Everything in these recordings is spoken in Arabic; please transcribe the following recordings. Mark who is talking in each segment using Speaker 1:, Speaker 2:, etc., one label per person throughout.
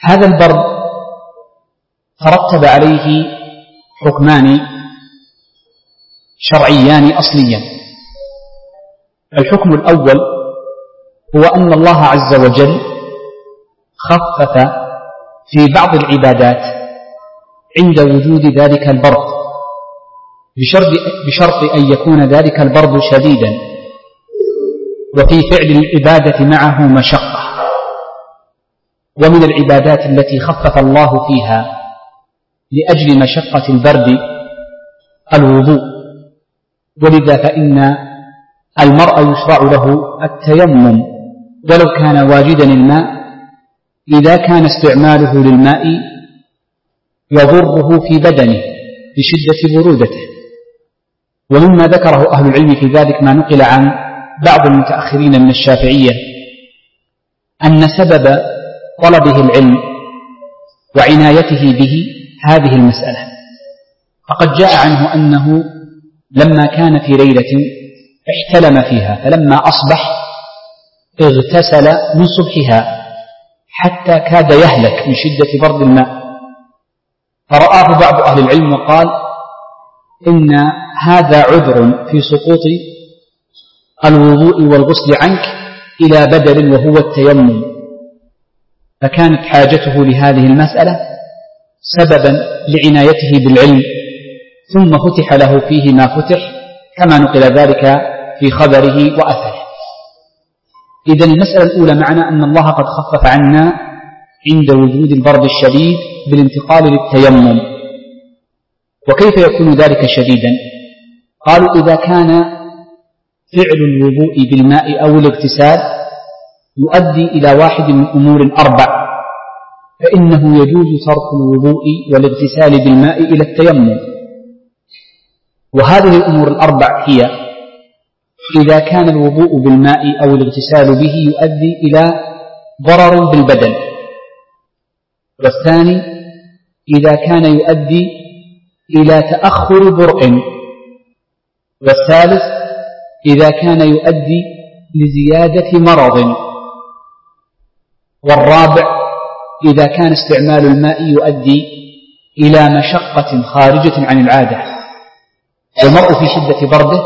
Speaker 1: هذا البرد ترتب عليه حكمان شرعيان أصليان. الحكم الأول هو أن الله عز وجل خفف في بعض العبادات عند وجود ذلك البرد بشرط أن يكون ذلك البرد شديدا وفي فعل العبادة معه مشقة. ومن العبادات التي خفف الله فيها لأجل مشقة البرد الوضوء، ولذا فإن المرء يشرع له التيمم ولو كان واجدا الماء إذا كان استعماله للماء يضره في بدنه بشدة برودته. ومما ذكره أهل العلم في ذلك ما نقل عن بعض المتأخرين من الشافعية أن سبب طلبه العلم وعنايته به هذه المسألة. فقد جاء عنه أنه لما كان في ليلة احتلم فيها فلما أصبح اغتسل من صبحها حتى كاد يهلك من شدة برد الماء، فرآه بعض أهل العلم وقال إن هذا عذر في سقوط الوضوء والغسل عنك إلى بدل وهو التيمم، فكانت حاجته لهذه المسألة سببا لعنايته بالعلم، ثم فتح له فيه ما فتح كما نقل ذلك في خبره وأثره. إذن المسألة الأولى معنا أن الله قد خفف عنا عند وجود البرد الشديد بالانتقال للتيمم. وكيف يكون ذلك شديدا؟ قالوا إذا كان فعل الوضوء بالماء أو الاغتسال يؤدي إلى واحد من أمور أربع فإنه يجوز ترك الوضوء والاغتسال بالماء إلى التيمم. وهذه الأمور الأربع هي: إذا كان الوضوء بالماء أو الاغتسال به يؤدي إلى ضرر بالبدن، والثاني إذا كان يؤدي إلى تأخر برء، والثالث إذا كان يؤدي لزيادة مرض، والرابع إذا كان استعمال الماء يؤدي إلى مشقة خارجة عن العادة. المرء في شدة برده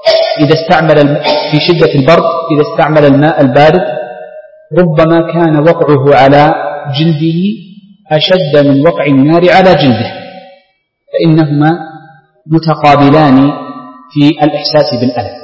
Speaker 1: في شدة البرد إذا استعمل الماء البارد ربما كان وقعه على جلده أشد من وقع النار على جلده، فإنهما متقابلان في الإحساس بالألم.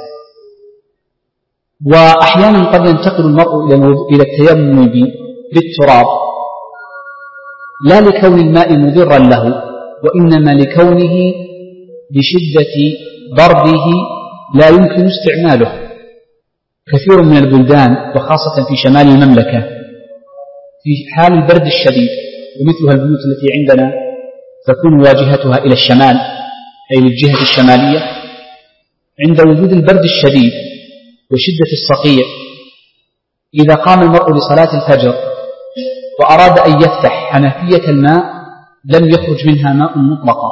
Speaker 1: وأحيانا قد ينتقل المرء إلى التيمم بالتراب لا لكون الماء مضرا له، وإنما لكونه بشدة برده لا يمكن استعماله. كثير من البلدان وخاصة في شمال المملكة في حال البرد الشديد، ومثلها البيوت التي عندنا تكون واجهتها إلى الشمال أي للجهة الشمالية، عند وجود البرد الشديد وشدة الصقيع إذا قام المرء لصلاة الفجر وأراد أن يفتح حنفية الماء لم يخرج منها ماء مطلقا،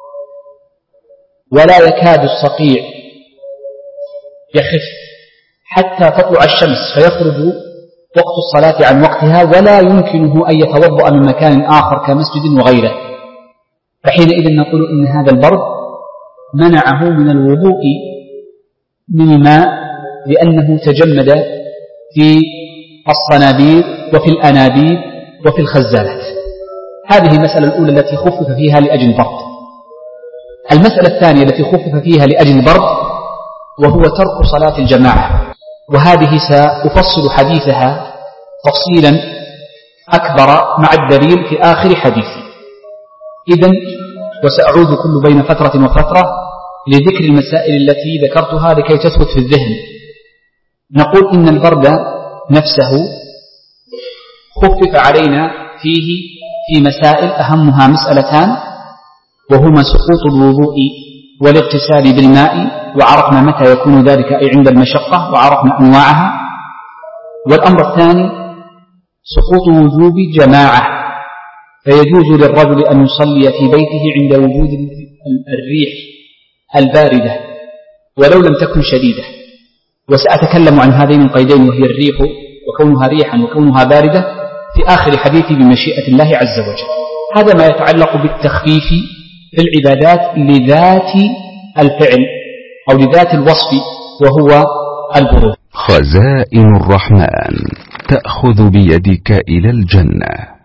Speaker 1: ولا يكاد الصقيع يخف حتى تطلع الشمس فيخرج وقت الصلاة عن وقتها، ولا يمكنه أن يتوضأ من مكان آخر كمسجد وغيره. فحينئذ نقول إن هذا البرد منعه من الوضوء من الماء لأنه تجمد في الصنابير وفي الأنابيب وفي الخزانات. هذه المسألة الأولى التي خفف فيها لأجل البرد. المسألة الثانية التي خفف فيها لأجل البرد وهو ترك صلاة الجماعة، وهذه سأفصل حديثها تفصيلا أكبر مع الدليل في آخر حديثي. إذن وسأعود كل بين فترة وفترة لذكر المسائل التي ذكرتها لكي تثبت في الذهن. نقول إن البرد نفسه خفف علينا فيه في مسائل أهمها مسألتان، وهما سقوط الوضوء والاغتسال بالماء، وعرفنا متى يكون ذلك أي عند المشقة وعرفنا أنواعها. والأمر الثاني سقوط وجوب جماعة، فيجوز للرجل أن يصلي في بيته عند وجود الريح الباردة ولو لم تكن شديدة، وسأتكلم عن هذين القيدين وهي الريح وكونها ريحا وكونها باردة في آخر حديثي بمشيئة الله عز وجل. هذا ما يتعلق بالتخفيف في العبادات لذات الفعل أو لذات الوصف وهو البروج.
Speaker 2: خزائن الرحمن تأخذ بيدك إلى الجنة.